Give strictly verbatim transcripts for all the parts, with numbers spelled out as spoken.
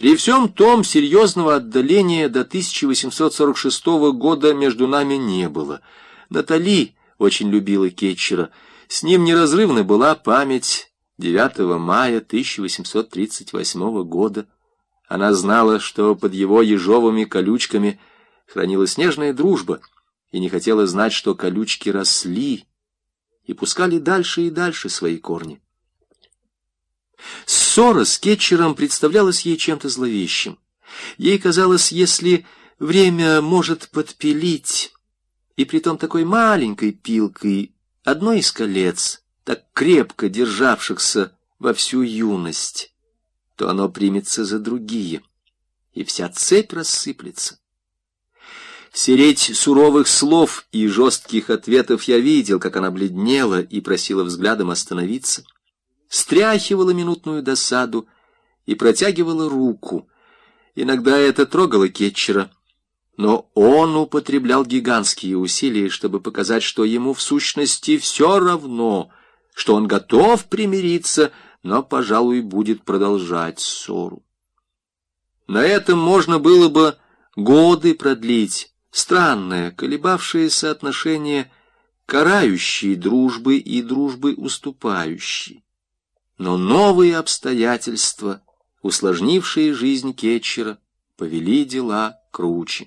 При всем том серьезного отдаления до тысяча восемьсот сорок шестого года между нами не было. Натали очень любила Кетчера. С ним неразрывна была память девятого мая тысяча восемьсот тридцать восьмого года. Она знала, что под его ежовыми колючками хранилась нежная дружба, и не хотела знать, что колючки росли и пускали дальше и дальше свои корни. Ссора с Кетчером представлялась ей чем-то зловещим. Ей казалось, если время может подпилить, и притом такой маленькой пилкой, одно из колец, так крепко державшихся во всю юность, то оно примется за другие, и вся цепь рассыплется. Сереть суровых слов и жестких ответов я видел, как она бледнела и просила взглядом остановиться, стряхивала минутную досаду и протягивала руку. Иногда это трогало Кетчера, но он употреблял гигантские усилия, чтобы показать, что ему в сущности все равно, что он готов примириться, но, пожалуй, будет продолжать ссору. На этом можно было бы годы продлить странное, колебавшееся отношение карающей дружбы и дружбы уступающей. Но новые обстоятельства, усложнившие жизнь Кетчера, повели дела круче.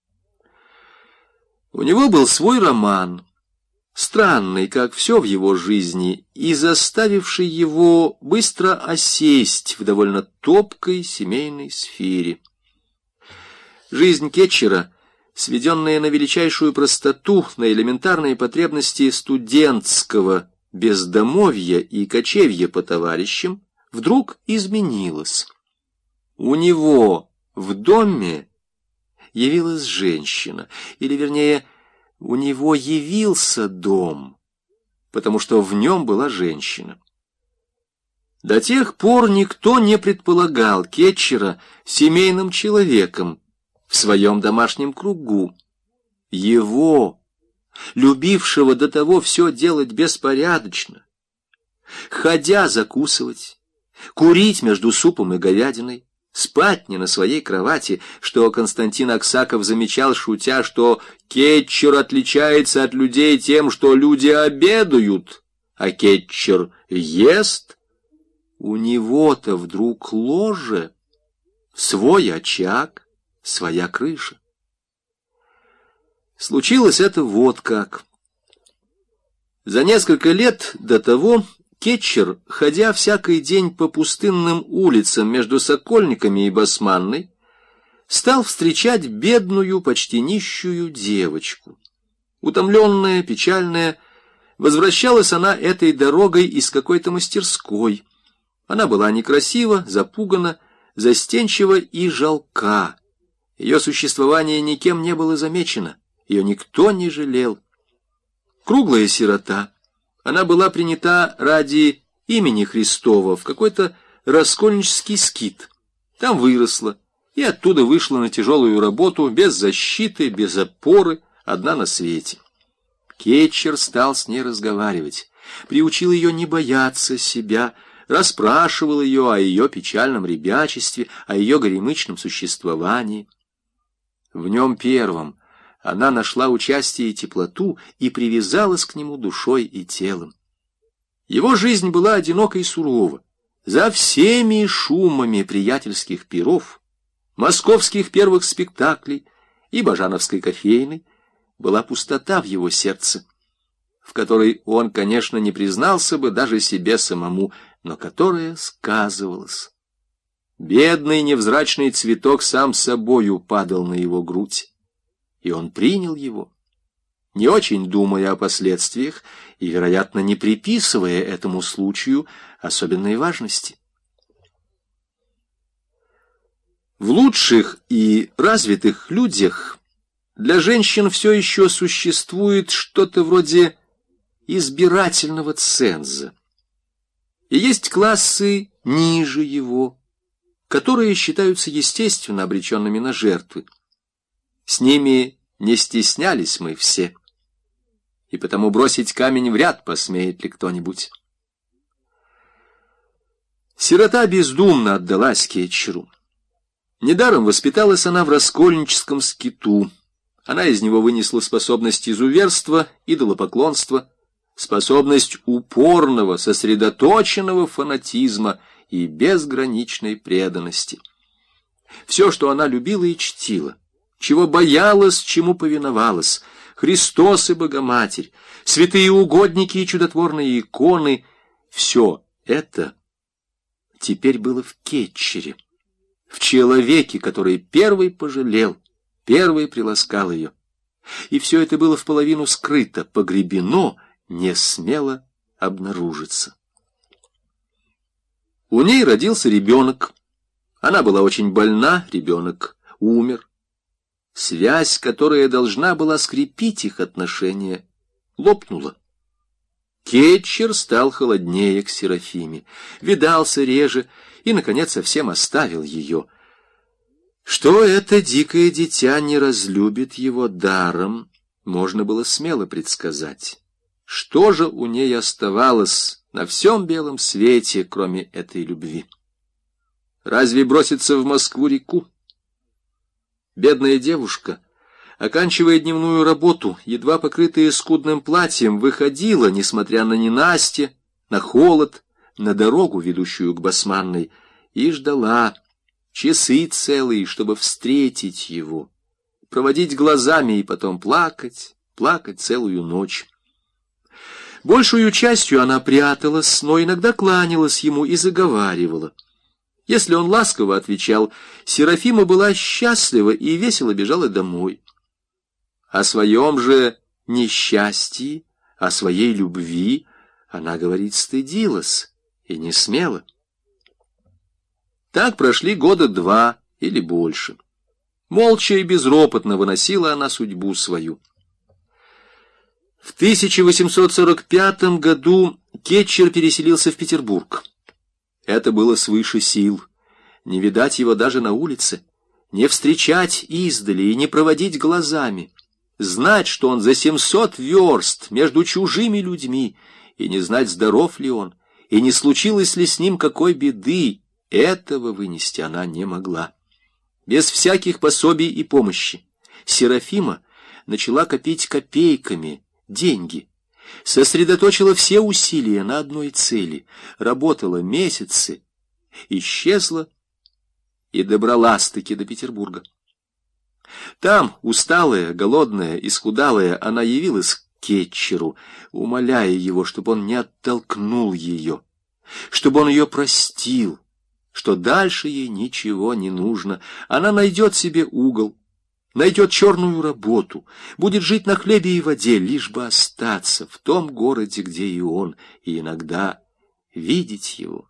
У него был свой роман, странный, как все в его жизни, и заставивший его быстро осесть в довольно топкой семейной сфере. Жизнь Кетчера, сведенная на величайшую простоту, на элементарные потребности студентского бездомовья и кочевья по товарищам, вдруг изменилась. У него в доме явилась женщина, или, вернее, у него явился дом, потому что в нем была женщина. До тех пор никто не предполагал Кетчера семейным человеком в своем домашнем кругу. Его, любившего до того все делать беспорядочно, ходя закусывать, курить между супом и говядиной, спать не на своей кровати, что Константин Аксаков замечал, шутя, что Кетчер отличается от людей тем, что люди обедают, а Кетчер ест. У него-то вдруг ложе, свой очаг, своя крыша. Случилось это вот как. За несколько лет до того Кетчер, ходя всякий день по пустынным улицам между Сокольниками и Басманной, стал встречать бедную, почти нищую девочку. Утомленная, печальная, возвращалась она этой дорогой из какой-то мастерской. Она была некрасива, запугана, застенчива и жалка. Ее существование никем не было замечено, ее никто не жалел. Круглая сирота, она была принята ради имени Христова в какой-то раскольнический скит. Там выросла, и оттуда вышла на тяжелую работу, без защиты, без опоры, одна на свете. Кетчер стал с ней разговаривать, приучил ее не бояться себя, расспрашивал ее о ее печальном ребячестве, о ее горемычном существовании. В нем первом она нашла участие и теплоту и привязалась к нему душой и телом. Его жизнь была одинока и сурова. За всеми шумами приятельских пиров, московских первых спектаклей и бажановской кофейной была пустота в его сердце, в которой он, конечно, не признался бы даже себе самому, но которая сказывалась. Бедный невзрачный цветок сам собою падал на его грудь, и он принял его, не очень думая о последствиях и, вероятно, не приписывая этому случаю особенной важности. В лучших и развитых людях для женщин все еще существует что-то вроде избирательного ценза, и есть классы ниже его, которые считаются естественно обреченными на жертвы. С ними не стеснялись мы все, и потому бросить камень вряд посмеет ли кто-нибудь. Сирота бездумно отдалась Кетчеру. Недаром воспиталась она в раскольническом скиту. Она из него вынесла способность изуверства, идолопоклонства, способность упорного, сосредоточенного фанатизма и безграничной преданности. Все, что она любила и чтила, чего боялась, чему повиновалась, Христос и Богоматерь, святые угодники и чудотворные иконы, все это теперь было в Кетчере, в человеке, который первый пожалел, первый приласкал ее. И все это было вполовину скрыто, погребено, не смело обнаружиться. У ней родился ребенок. Она была очень больна, ребенок умер. Связь, которая должна была скрепить их отношения, лопнула. Кетчер стал холоднее к Серафиме, видался реже и, наконец, совсем оставил ее. Что это дикое дитя не разлюбит его даром, можно было смело предсказать. Что же у ней оставалось на всем белом свете, кроме этой любви? Разве броситься в Москву-реку? Бедная девушка, оканчивая дневную работу, едва покрытая скудным платьем, выходила, несмотря на ненастье, на холод, на дорогу, ведущую к Басманной, и ждала часы целые, чтобы встретить его, проводить глазами и потом плакать, плакать целую ночь. Большую частью она пряталась, но иногда кланялась ему и заговаривала. Если он ласково отвечал, Серафима была счастлива и весело бежала домой. О своем же несчастье, о своей любви она, говорит, стыдилась и не смела. Так прошли года два или больше. Молча и безропотно выносила она судьбу свою. В тысяча восемьсот сорок пятом году Кетчер переселился в Петербург. Это было свыше сил. Не видать его даже на улице, не встречать издали и не проводить глазами. Знать, что он за семьсот верст между чужими людьми, и не знать, здоров ли он, и не случилось ли с ним какой беды, этого вынести она не могла. Без всяких пособий и помощи Серафима начала копить копейками деньги, сосредоточила все усилия на одной цели, работала месяцы, исчезла и добралась-таки до Петербурга. Там, усталая, голодная, исхудалая, она явилась к Кетчеру, умоляя его, чтобы он не оттолкнул ее, чтобы он ее простил, что дальше ей ничего не нужно. Она найдет себе угол, найдет черную работу, будет жить на хлебе и воде, лишь бы остаться в том городе, где и он, и иногда видеть его.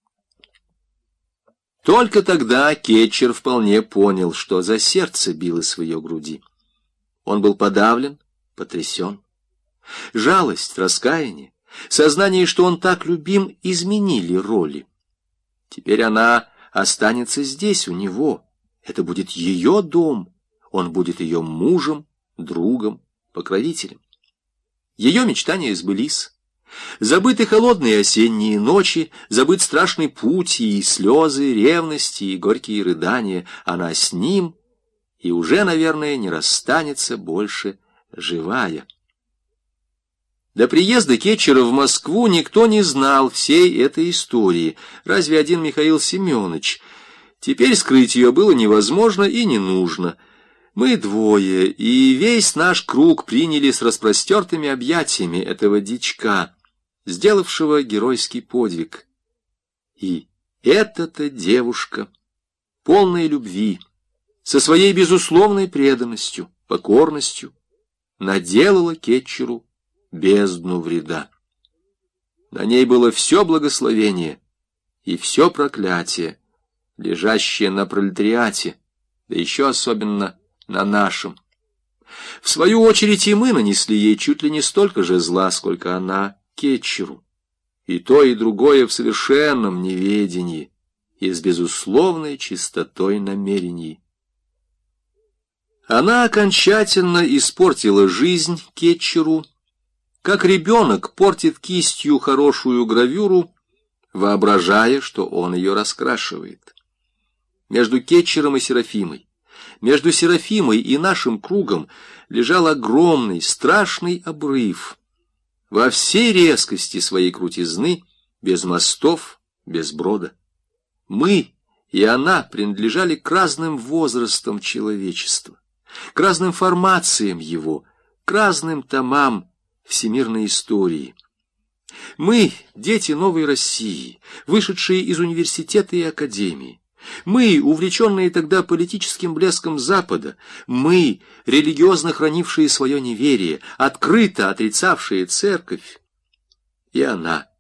Только тогда Кетчер вполне понял, что за сердце билось в ее груди. Он был подавлен, потрясен. Жалость, раскаяние, сознание, что он так любим, изменили роли. Теперь она останется здесь, у него. Это будет ее дом. Он будет ее мужем, другом, покровителем. Ее мечтания сбылись. Забыты холодные осенние ночи, забыт страшный путь и слезы, ревности и горькие рыдания. Она с ним и уже, наверное, не расстанется больше живая. До приезда Кетчера в Москву никто не знал всей этой истории, разве один Михаил Семенович. Теперь скрыть ее было невозможно и не нужно. Мы двое, и весь наш круг приняли с распростертыми объятиями этого дичка, сделавшего геройский подвиг. И эта-то девушка, полная любви, со своей безусловной преданностью, покорностью, наделала Кетчеру бездну вреда. На ней было все благословение и все проклятие, лежащее на пролетариате, да еще особенно на нашем. В свою очередь и мы нанесли ей чуть ли не столько же зла, сколько она Кетчеру. И то, и другое в совершенном неведении и с безусловной чистотой намерений. Она окончательно испортила жизнь Кетчеру, как ребенок портит кистью хорошую гравюру, воображая, что он ее раскрашивает. Между Кетчером и Серафимой, между Серафимой и нашим кругом лежал огромный, страшный обрыв. Во всей резкости своей крутизны, без мостов, без брода. Мы и она принадлежали к разным возрастам человечества, к разным формациям его, к разным томам всемирной истории. Мы — дети новой России, вышедшие из университета и академии. Мы, увлеченные тогда политическим блеском Запада, мы, религиозно хранившие свое неверие, открыто отрицавшие церковь, и она,